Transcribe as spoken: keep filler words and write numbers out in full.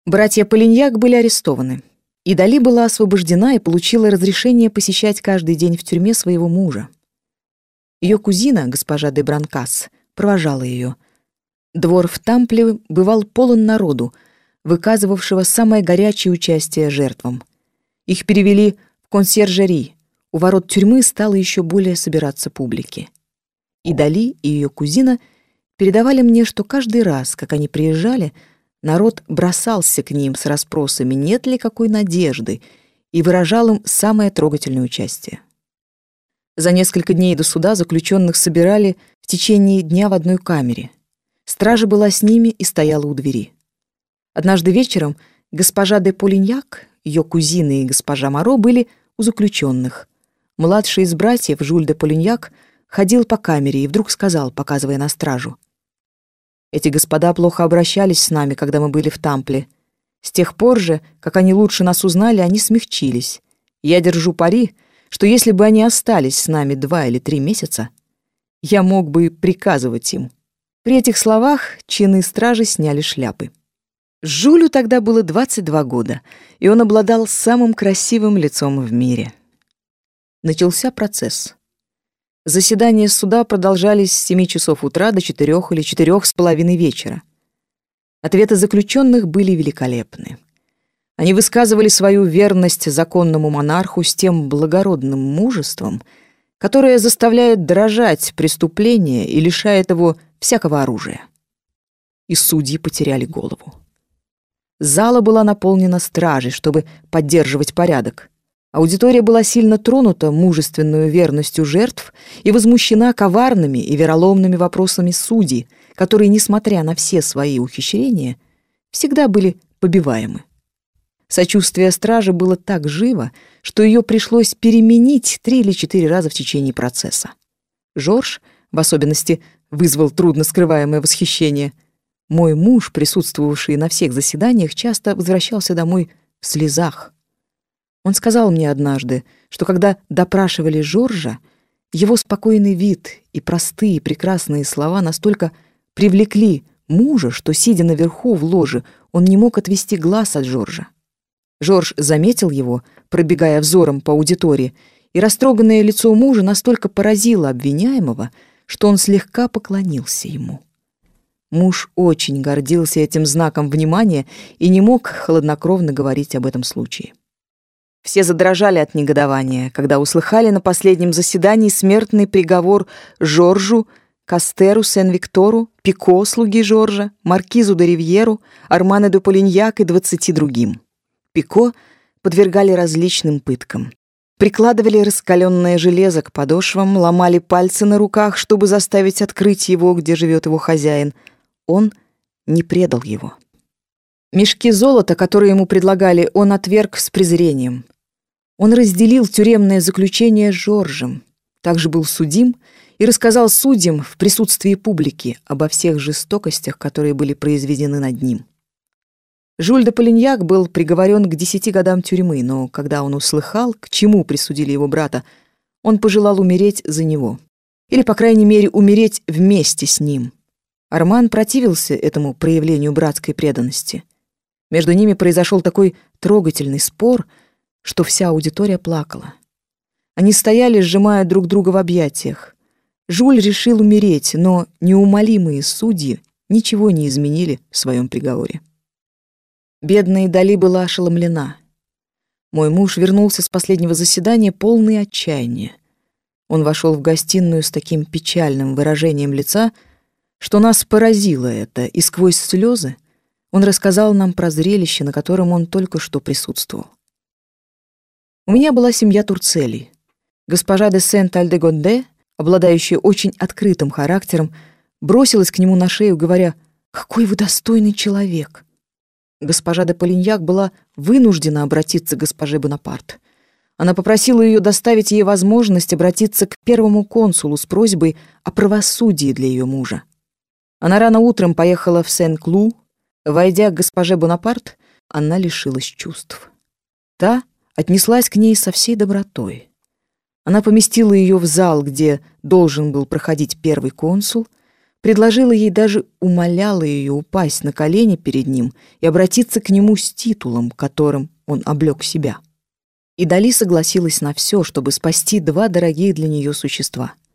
Братья Полиньяк были арестованы. И Дали была освобождена и получила разрешение посещать каждый день в тюрьме своего мужа. Ее кузина, госпожа де Бранкас, провожала ее. Двор в Тампле бывал полон народу, выказывавшего самое горячее участие жертвам. Их перевели в консьержери. У ворот тюрьмы стало еще более собираться публики. И Дали, и ее кузина передавали мне, что каждый раз, как они приезжали, народ бросался к ним с расспросами, нет ли какой надежды, и выражал им самое трогательное участие. За несколько дней до суда заключенных собирали в течение дня в одной камере. Стража была с ними и стояла у двери. Однажды вечером госпожа де Полиньяк, ее кузина и госпожа Моро были у заключенных. Младший из братьев, Жюль де Полиньяк, ходил по камере и вдруг сказал, показывая на стражу: «Эти господа плохо обращались с нами, когда мы были в Тампле. С тех пор же, как они лучше нас узнали, они смягчились. Я держу пари, что если бы они остались с нами два или три месяца, я мог бы приказывать им». При этих словах чины стражи сняли шляпы. Жюлю тогда было двадцать два года, и он обладал самым красивым лицом в мире. Начался процесс. Заседания суда продолжались с семи часов утра до четырех или четырех с половиной вечера. Ответы заключенных были великолепны. Они высказывали свою верность законному монарху с тем благородным мужеством, которое заставляет дрожать преступление и лишает его всякого оружия. И судьи потеряли голову. Зала была наполнена стражей, чтобы поддерживать порядок. Аудитория была сильно тронута мужественной верностью жертв и возмущена коварными и вероломными вопросами судей, которые, несмотря на все свои ухищрения, всегда были побиваемы. Сочувствие стражи было так живо, что ее пришлось переменить три или четыре раза в течение процесса. Жорж, в особенности, вызвал трудно скрываемое восхищение. Мой муж, присутствовавший на всех заседаниях, часто возвращался домой в слезах. Он сказал мне однажды, что когда допрашивали Жоржа, его спокойный вид и простые прекрасные слова настолько привлекли мужа, что, сидя наверху в ложе, он не мог отвести глаз от Жоржа. Жорж заметил его, пробегая взором по аудитории, и растроганное лицо мужа настолько поразило обвиняемого, что он слегка поклонился ему. Муж очень гордился этим знаком внимания и не мог хладнокровно говорить об этом случае. Все задрожали от негодования, когда услыхали на последнем заседании смертный приговор Жоржу, Кастеру, Сен-Виктору, Пико, слуги Жоржа, маркизу де Ривьеру, Арману де Полиньяк и двадцати другим. Пико подвергали различным пыткам. Прикладывали раскаленное железо к подошвам, ломали пальцы на руках, чтобы заставить открыть его, где живет его хозяин. Он не предал его. Мешки золота, которые ему предлагали, он отверг с презрением. Он разделил тюремное заключение с Жоржем, также был судим и рассказал судьям в присутствии публики обо всех жестокостях, которые были произведены над ним. Жюль де Полиньяк был приговорен к десяти годам тюрьмы, но когда он услыхал, к чему присудили его брата, он пожелал умереть за него. Или, по крайней мере, умереть вместе с ним. Арман противился этому проявлению братской преданности. Между ними произошел такой трогательный спор, что вся аудитория плакала. Они стояли, сжимая друг друга в объятиях. Жюль решил умереть, но неумолимые судьи ничего не изменили в своем приговоре. Бедная Дали была ошеломлена. Мой муж вернулся с последнего заседания полный отчаяния. Он вошел в гостиную с таким печальным выражением лица, что нас поразило это, и сквозь слезы он рассказал нам про зрелище, на котором он только что присутствовал. У меня была семья Турцелей. Госпожа де Сент-Альдегонде, обладающая очень открытым характером, бросилась к нему на шею, говоря: «Какой вы достойный человек!» Госпожа де Полиньяк была вынуждена обратиться к госпоже Бонапарт. Она попросила ее доставить ей возможность обратиться к первому консулу с просьбой о правосудии для ее мужа. Она рано утром поехала в Сен-Клу. Войдя к госпоже Бонапарт, она лишилась чувств. Та отнеслась к ней со всей добротой. Она поместила ее в зал, где должен был проходить первый консул, предложила ей, даже умоляла ее упасть на колени перед ним и обратиться к нему с титулом, которым он облег себя. И Дали согласилась на все, чтобы спасти два дорогих для нее существа.